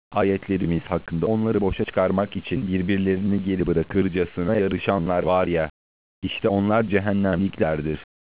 ayetlerimiz hakkında onları boşa çıkarmak için birbirlerini geri bırakırcasına yarışanlar var ya, işte onlar cehennemliklerdir.